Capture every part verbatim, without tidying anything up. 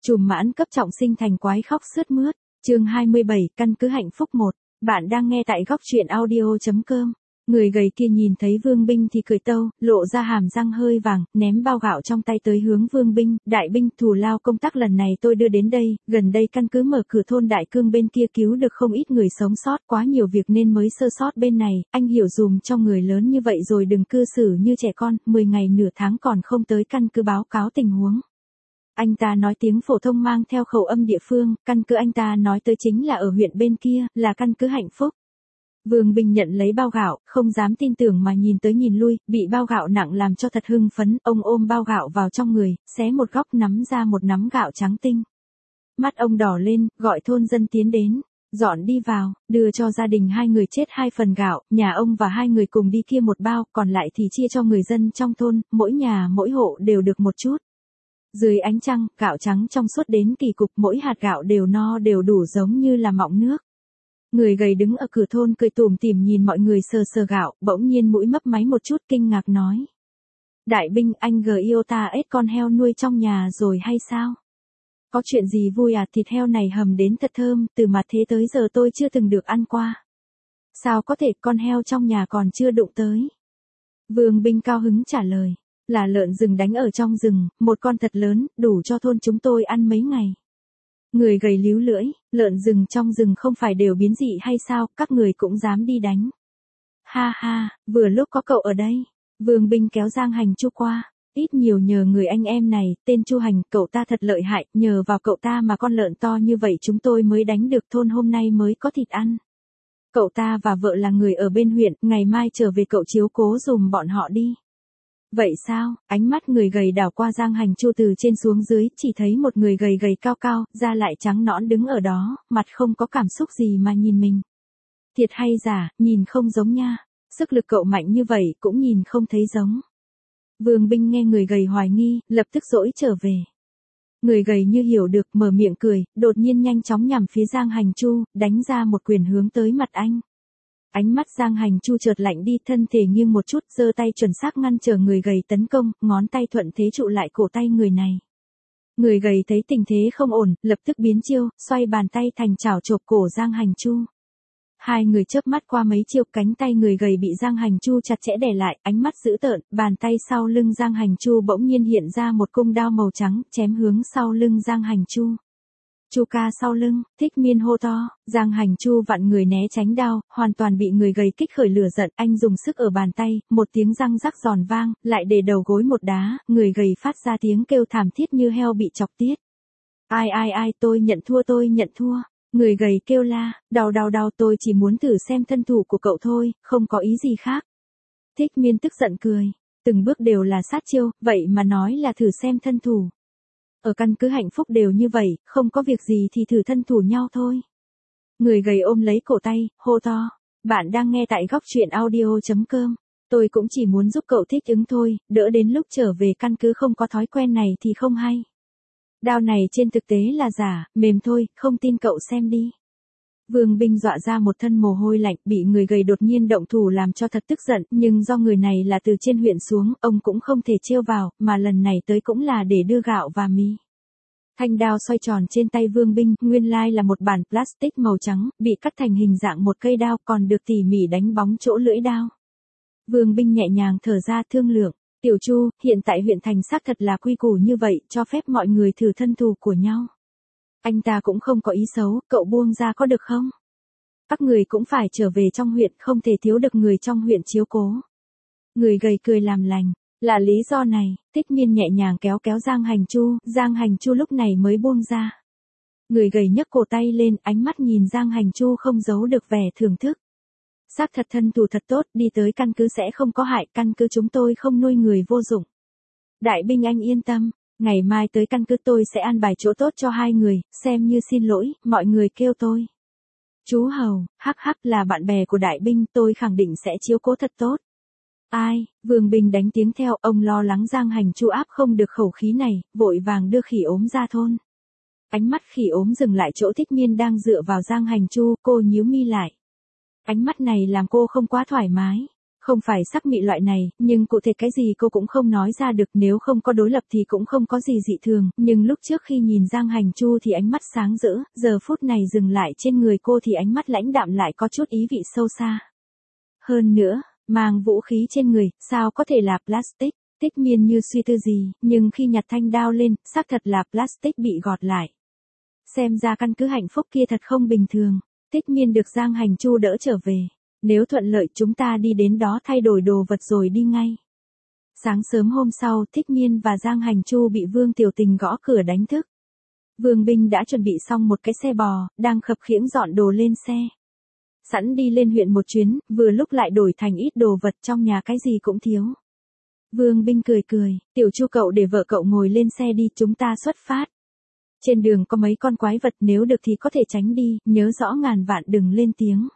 Trùm mãn cấp trọng sinh thành quái khóc sướt mướt. Chương hai mươi bảy, căn cứ hạnh phúc một. Bạn đang nghe tại góc truyện audio chấm com. Người gầy kia nhìn thấy Vương Binh thì cười tâu, lộ ra hàm răng hơi vàng, ném bao gạo trong tay tới hướng Vương Binh. Đại binh, thù lao công tác lần này tôi đưa đến đây, gần đây căn cứ mở cửa thôn Đại Cương bên kia cứu được không ít người sống sót, quá nhiều việc nên mới sơ sót bên này, anh hiểu dùm cho người lớn như vậy rồi đừng cư xử như trẻ con, mười ngày nửa tháng còn không tới căn cứ báo cáo tình huống. Anh ta nói tiếng phổ thông mang theo khẩu âm địa phương, căn cứ anh ta nói tới chính là ở huyện bên kia, là căn cứ hạnh phúc. Vương Bình nhận lấy bao gạo, không dám tin tưởng mà nhìn tới nhìn lui, bị bao gạo nặng làm cho thật hưng phấn, ông ôm bao gạo vào trong người, xé một góc nắm ra một nắm gạo trắng tinh. Mắt ông đỏ lên, gọi thôn dân tiến đến, dọn đi vào, đưa cho gia đình hai người chết hai phần gạo, nhà ông và hai người cùng đi kia một bao, còn lại thì chia cho người dân trong thôn, mỗi nhà mỗi hộ đều được một chút. Dưới ánh trăng, gạo trắng trong suốt đến kỳ cục, mỗi hạt gạo đều no đều đủ giống như là mọng nước. Người gầy đứng ở cửa thôn cười tủm tỉm nhìn mọi người sờ sờ gạo, bỗng nhiên mũi mấp máy một chút kinh ngạc nói. Đại binh, anh gờ yêu ta ếch con heo nuôi trong nhà rồi hay sao? Có chuyện gì vui à? Thịt heo này hầm đến thật thơm, từ mà thế tới giờ tôi chưa từng được ăn qua. Sao có thể, con heo trong nhà còn chưa đụng tới? Vương Binh cao hứng trả lời. Là lợn rừng đánh ở trong rừng, một con thật lớn, đủ cho thôn chúng tôi ăn mấy ngày. Người gầy líu lưỡi, lợn rừng trong rừng không phải đều biến dị hay sao, các người cũng dám đi đánh. Ha ha, vừa lúc có cậu ở đây. Vương Binh kéo Giang Hành Chu qua, ít nhiều nhờ người anh em này, tên Chu Hành, cậu ta thật lợi hại, nhờ vào cậu ta mà con lợn to như vậy chúng tôi mới đánh được thôn hôm nay mới có thịt ăn. Cậu ta và vợ là người ở bên huyện, ngày mai trở về cậu chiếu cố dùm bọn họ đi. Vậy sao? Ánh mắt người gầy đảo qua Giang Hành Chu từ trên xuống dưới, chỉ thấy một người gầy gầy cao cao, da lại trắng nõn đứng ở đó, mặt không có cảm xúc gì mà nhìn mình. Thiệt hay giả, nhìn không giống nha. Sức lực cậu mạnh như vậy cũng nhìn không thấy giống. Vương Binh nghe người gầy hoài nghi, lập tức dỗi trở về. Người gầy như hiểu được, mở miệng cười, đột nhiên nhanh chóng nhằm phía Giang Hành Chu, đánh ra một quyền hướng tới mặt anh. Ánh mắt Giang Hành Chu chợt lạnh đi, thân thể nghiêng một chút, giơ tay chuẩn xác ngăn trở người gầy tấn công, ngón tay thuận thế trụ lại cổ tay người này. Người gầy thấy tình thế không ổn, lập tức biến chiêu, xoay bàn tay thành chảo chộp cổ Giang Hành Chu. Hai người chớp mắt qua mấy chiêu, cánh tay người gầy bị Giang Hành Chu chặt chẽ đè lại, ánh mắt dữ tợn, bàn tay sau lưng Giang Hành Chu bỗng nhiên hiện ra một cung đao màu trắng, chém hướng sau lưng Giang Hành Chu. Chu ca sau lưng, Thích Miên hô to, Giang Hành Chu vặn người né tránh đao, hoàn toàn bị người gầy kích khởi lửa giận, anh dùng sức ở bàn tay, một tiếng răng rắc giòn vang, lại để đầu gối một đá, người gầy phát ra tiếng kêu thảm thiết như heo bị chọc tiết. Ai ai ai, tôi nhận thua tôi nhận thua, người gầy kêu la, đau đau đau, tôi chỉ muốn thử xem thân thủ của cậu thôi, không có ý gì khác. Thích Miên tức giận cười, từng bước đều là sát chiêu, vậy mà nói là thử xem thân thủ. Ở căn cứ hạnh phúc đều như vậy, không có việc gì thì thử thân thủ nhau thôi. Người gầy ôm lấy cổ tay, hô to. Bạn đang nghe tại góc truyện audio chấm com. Tôi cũng chỉ muốn giúp cậu thích ứng thôi, đỡ đến lúc trở về căn cứ không có thói quen này thì không hay. Đao này trên thực tế là giả, mềm thôi, không tin cậu xem đi. Vương Binh dọa ra một thân mồ hôi lạnh, bị người gầy đột nhiên động thủ làm cho thật tức giận, nhưng do người này là từ trên huyện xuống, ông cũng không thể trêu vào, mà lần này tới cũng là để đưa gạo và mì. Thanh đao xoay tròn trên tay Vương Binh, nguyên lai là một bản plastic màu trắng, bị cắt thành hình dạng một cây đao, còn được tỉ mỉ đánh bóng chỗ lưỡi đao. Vương Binh nhẹ nhàng thở ra thương lượng, Tiểu Chu, hiện tại huyện thành xác thật là quy củ như vậy, cho phép mọi người thử thân thủ của nhau. Anh ta cũng không có ý xấu, cậu buông ra có được không? Các người cũng phải trở về trong huyện, không thể thiếu được người trong huyện chiếu cố. Người gầy cười làm lành, là lý do này, Thích Miên nhẹ nhàng kéo kéo Giang Hành Chu, Giang Hành Chu lúc này mới buông ra. Người gầy nhấc cổ tay lên, ánh mắt nhìn Giang Hành Chu không giấu được vẻ thưởng thức. Xác thật thân thủ thật tốt, đi tới căn cứ sẽ không có hại, căn cứ chúng tôi không nuôi người vô dụng. Đại binh anh yên tâm. Ngày mai tới căn cứ tôi sẽ an bài chỗ tốt cho hai người, xem như xin lỗi, mọi người kêu tôi. Chú Hầu, hắc hắc là bạn bè của đại binh, tôi khẳng định sẽ chiếu cố thật tốt. Ai, Vương Binh đánh tiếng theo, ông lo lắng Giang Hành Chu áp không được khẩu khí này, vội vàng đưa khỉ ốm ra thôn. Ánh mắt khỉ ốm dừng lại chỗ Thích Miên đang dựa vào Giang Hành Chu, cô nhíu mi lại. Ánh mắt này làm cô không quá thoải mái. Không phải sắc mị loại này, nhưng cụ thể cái gì cô cũng không nói ra được, nếu không có đối lập thì cũng không có gì dị thường, nhưng lúc trước khi nhìn Giang Hành Chu thì ánh mắt sáng rỡ, giờ phút này dừng lại trên người cô thì ánh mắt lãnh đạm lại có chút ý vị sâu xa. Hơn nữa, mang vũ khí trên người, sao có thể là plastic? Thích Miên như suy tư gì, nhưng khi nhặt thanh đao lên, xác thật là plastic bị gọt lại. Xem ra căn cứ hạnh phúc kia thật không bình thường. Thích Miên được Giang Hành Chu đỡ trở về. Nếu thuận lợi chúng ta đi đến đó thay đổi đồ vật rồi đi ngay. Sáng sớm hôm sau, Thích Miên và Giang Hành Chu bị Vương Tiểu Tình gõ cửa đánh thức. Vương Binh đã chuẩn bị xong một cái xe bò, đang khập khiễng dọn đồ lên xe. Sẵn đi lên huyện một chuyến, vừa lúc lại đổi thành ít đồ vật, trong nhà cái gì cũng thiếu. Vương Binh cười cười, Tiểu Chu cậu để vợ cậu ngồi lên xe đi, chúng ta xuất phát. Trên đường có mấy con quái vật, nếu được thì có thể tránh đi, nhớ rõ ngàn vạn đừng lên tiếng.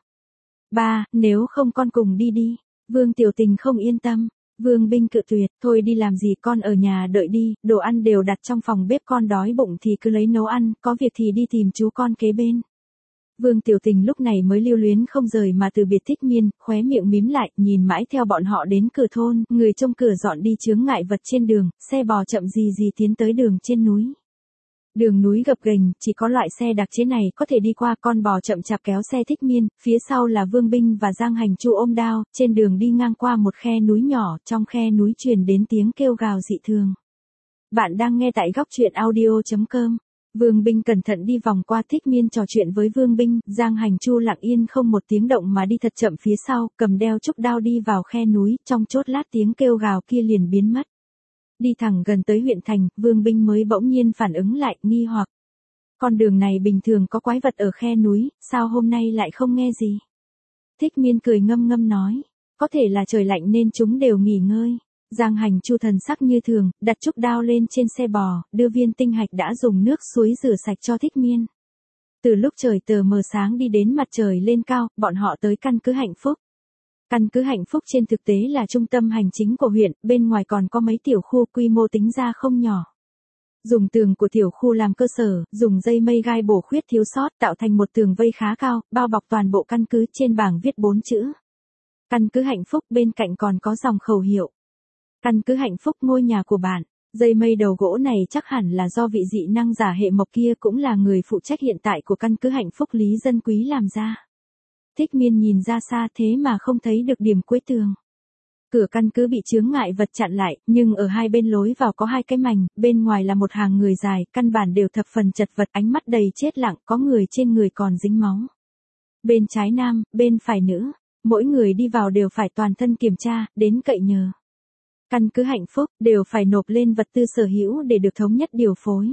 Ba, nếu không con cùng đi đi. Vương Tiểu Tình không yên tâm. Vương Binh cự tuyệt, thôi đi làm gì, con ở nhà đợi đi, đồ ăn đều đặt trong phòng bếp, con đói bụng thì cứ lấy nấu ăn, có việc thì đi tìm chú con kế bên. Vương Tiểu Tình lúc này mới lưu luyến không rời mà từ biệt Thích Miên, khóe miệng mím lại, nhìn mãi theo bọn họ đến cửa thôn, người trông cửa dọn đi chướng ngại vật trên đường, xe bò chậm gì gì tiến tới đường trên núi. Đường núi gập ghềnh, chỉ có loại xe đặc chế này có thể đi qua, con bò chậm chạp kéo xe Thích Miên, phía sau là Vương Binh và Giang Hành Chu ôm đao, trên đường đi ngang qua một khe núi nhỏ, trong khe núi truyền đến tiếng kêu gào dị thường. Bạn đang nghe tại góc truyện audio chấm com. Vương Binh cẩn thận đi vòng qua Thích Miên trò chuyện với Vương Binh, Giang Hành Chu lặng yên không một tiếng động mà đi thật chậm phía sau, cầm đeo trúc đao đi vào khe núi, trong chốt lát tiếng kêu gào kia liền biến mất. Đi thẳng gần tới huyện thành, Vương Binh mới bỗng nhiên phản ứng lại, nghi hoặc. Con đường này bình thường có quái vật ở khe núi, sao hôm nay lại không nghe gì? Thích Miên cười ngâm ngâm nói, có thể là trời lạnh nên chúng đều nghỉ ngơi. Giang Hành Chu thần sắc như thường, đặt trúc đao lên trên xe bò, đưa viên tinh hạch đã dùng nước suối rửa sạch cho Thích Miên. Từ lúc trời tờ mờ sáng đi đến mặt trời lên cao, bọn họ tới căn cứ hạnh phúc. Căn cứ hạnh phúc trên thực tế là trung tâm hành chính của huyện, bên ngoài còn có mấy tiểu khu, quy mô tính ra không nhỏ. Dùng tường của tiểu khu làm cơ sở, dùng dây mây gai bổ khuyết thiếu sót tạo thành một tường vây khá cao, bao bọc toàn bộ căn cứ, trên bảng viết bốn chữ. Căn cứ hạnh phúc, bên cạnh còn có dòng khẩu hiệu. Căn cứ hạnh phúc, ngôi nhà của bạn. Dây mây đầu gỗ này chắc hẳn là do vị dị năng giả hệ mộc kia, cũng là người phụ trách hiện tại của căn cứ hạnh phúc Lý Dân Quý làm ra. Thích Miên nhìn ra xa thế mà không thấy được điểm cuối tường. Cửa căn cứ bị chướng ngại vật chặn lại, nhưng ở hai bên lối vào có hai cái mành, bên ngoài là một hàng người dài, căn bản đều thập phần chật vật, ánh mắt đầy chết lặng, có người trên người còn dính máu. Bên trái nam, bên phải nữ, mỗi người đi vào đều phải toàn thân kiểm tra, đến cậy nhờ. Căn cứ hạnh phúc, đều phải nộp lên vật tư sở hữu để được thống nhất điều phối.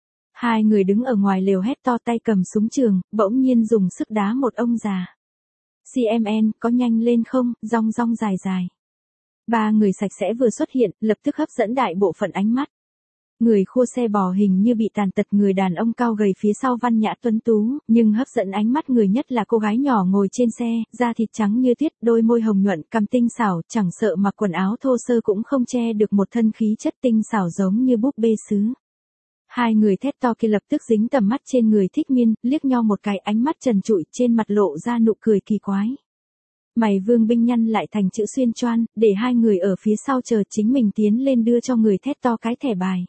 Hai người đứng ở ngoài lều hét to, tay cầm súng trường, bỗng nhiên dùng sức đá một ông già. xê em en, có nhanh lên không, rong rong dài dài. Ba người sạch sẽ vừa xuất hiện, lập tức hấp dẫn đại bộ phận ánh mắt. Người khua xe bò hình như bị tàn tật, người đàn ông cao gầy phía sau văn nhã tuấn tú, nhưng hấp dẫn ánh mắt người nhất là cô gái nhỏ ngồi trên xe, da thịt trắng như tuyết, đôi môi hồng nhuận, cằm tinh xảo, chẳng sợ mặc quần áo thô sơ cũng không che được một thân khí chất tinh xảo giống như búp bê sứ. Hai người thét to kia lập tức dính tầm mắt trên người Thích Miên, liếc nhau một cái, ánh mắt trần trụi, trên mặt lộ ra nụ cười kỳ quái. Mày Vương Binh nhăn lại thành chữ xuyên choan, để hai người ở phía sau chờ chính mình tiến lên đưa cho người thét to cái thẻ bài.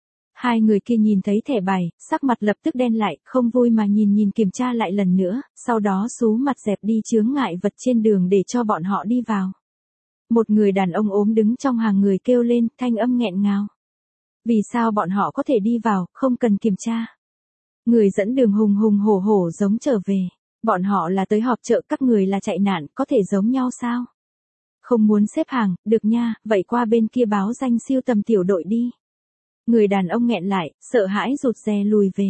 Hai người kia nhìn thấy thẻ bài, sắc mặt lập tức đen lại, không vui mà nhìn nhìn kiểm tra lại lần nữa, sau đó xú mặt dẹp đi chướng ngại vật trên đường để cho bọn họ đi vào. Một người đàn ông ốm đứng trong hàng người kêu lên, thanh âm nghẹn ngào. Vì sao bọn họ có thể đi vào, không cần kiểm tra? Người dẫn đường hùng hùng hổ hổ giống trở về. Bọn họ là tới họp chợ, các người là chạy nạn, có thể giống nhau sao? Không muốn xếp hàng, được nha, vậy qua bên kia báo danh siêu tầm tiểu đội đi. Người đàn ông nghẹn lại, sợ hãi rụt rè lùi về.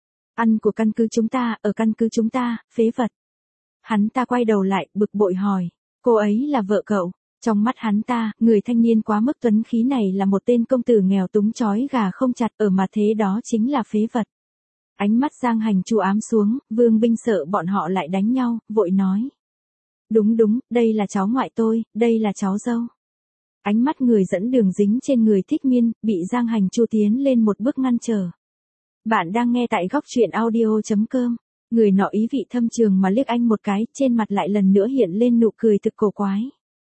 Ăn của căn cứ chúng ta, ở căn cứ chúng ta, phế vật. Hắn ta quay đầu lại, bực bội hỏi, cô ấy là vợ cậu. Trong mắt hắn ta, người thanh niên quá mức tuấn khí này là một tên công tử nghèo túng trói gà không chặt, ở mà thế đó chính là phế vật. Ánh mắt Giang Hành Chu ám xuống, Vương Binh sợ bọn họ lại đánh nhau, vội nói. Đúng đúng, đây là cháu ngoại tôi, đây là cháu dâu. Ánh mắt người dẫn đường dính trên người Thích Miên, bị Giang Hành Chu tiến lên một bước ngăn trở. Bạn đang nghe tại góc truyện audio chấm com. Người nọ ý vị thâm trường mà liếc anh một cái, trên mặt lại lần nữa hiện lên nụ cười thực cổ quái.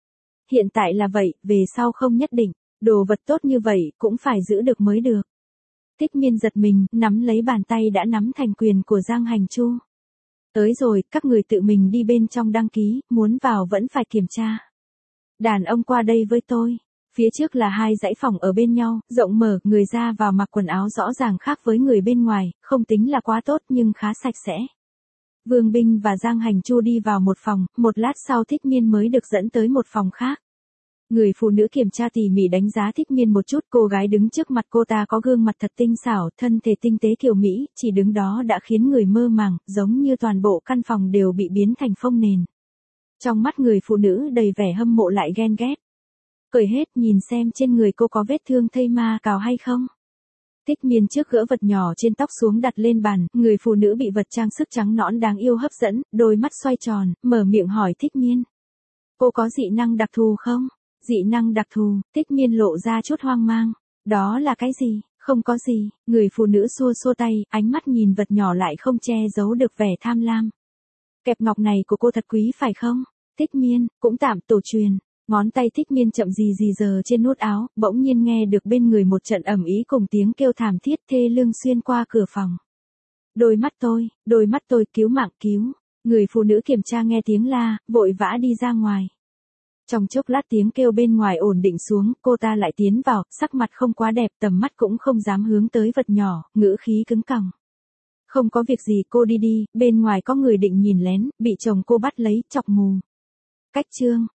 hiện tại là vậy, về sau không nhất định, đồ vật tốt như vậy cũng phải giữ được mới được. Thích Miên giật mình, nắm lấy bàn tay đã nắm thành quyền của Giang Hành Chu. Tới rồi, các người tự mình đi bên trong đăng ký, muốn vào vẫn phải kiểm tra. Đàn ông qua đây với tôi. Phía trước là hai dãy phòng ở bên nhau, rộng mở, người ra vào mặc quần áo rõ ràng khác với người bên ngoài, không tính là quá tốt nhưng khá sạch sẽ. Vương Binh và Giang Hành Chu đi vào một phòng, một lát sau Thích Miên mới được dẫn tới một phòng khác. Người phụ nữ kiểm tra tỉ mỉ đánh giá Thích Miên một chút, cô gái đứng trước mặt cô ta có gương mặt thật tinh xảo, thân thể tinh tế kiều mỹ, chỉ đứng đó đã khiến người mơ màng, giống như toàn bộ căn phòng đều bị biến thành phông nền. Trong mắt người phụ nữ đầy vẻ hâm mộ lại ghen ghét. Cởi hết nhìn xem trên người cô có vết thương thây ma cào hay không. Thích Miên trước gỡ vật nhỏ trên tóc xuống đặt lên bàn, người phụ nữ bị vật trang sức trắng nõn đáng yêu hấp dẫn, đôi mắt xoay tròn, mở miệng hỏi Thích Miên. Cô có dị năng đặc thù không? Dị năng đặc thù, Thích Miên lộ ra chút hoang mang. Đó là cái gì? Không có gì, người phụ nữ xua xua tay, ánh mắt nhìn vật nhỏ lại không che giấu được vẻ tham lam. Kẹp ngọc này của cô thật quý phải không? Thích Miên, cũng tạm tổ truyền. Ngón tay Thích Miên chậm gì gì giờ trên nút áo, bỗng nhiên nghe được bên người một trận ầm ĩ cùng tiếng kêu thảm thiết thê lương xuyên qua cửa phòng. Đôi mắt tôi, đôi mắt tôi, cứu mạng cứu. Người phụ nữ kiểm tra nghe tiếng la, vội vã đi ra ngoài. Trong chốc lát tiếng kêu bên ngoài ổn định xuống, cô ta lại tiến vào, sắc mặt không quá đẹp, tầm mắt cũng không dám hướng tới vật nhỏ, ngữ khí cứng cẳng. Không có việc gì, cô đi đi, bên ngoài có người định nhìn lén, bị chồng cô bắt lấy, chọc mù. Cách chương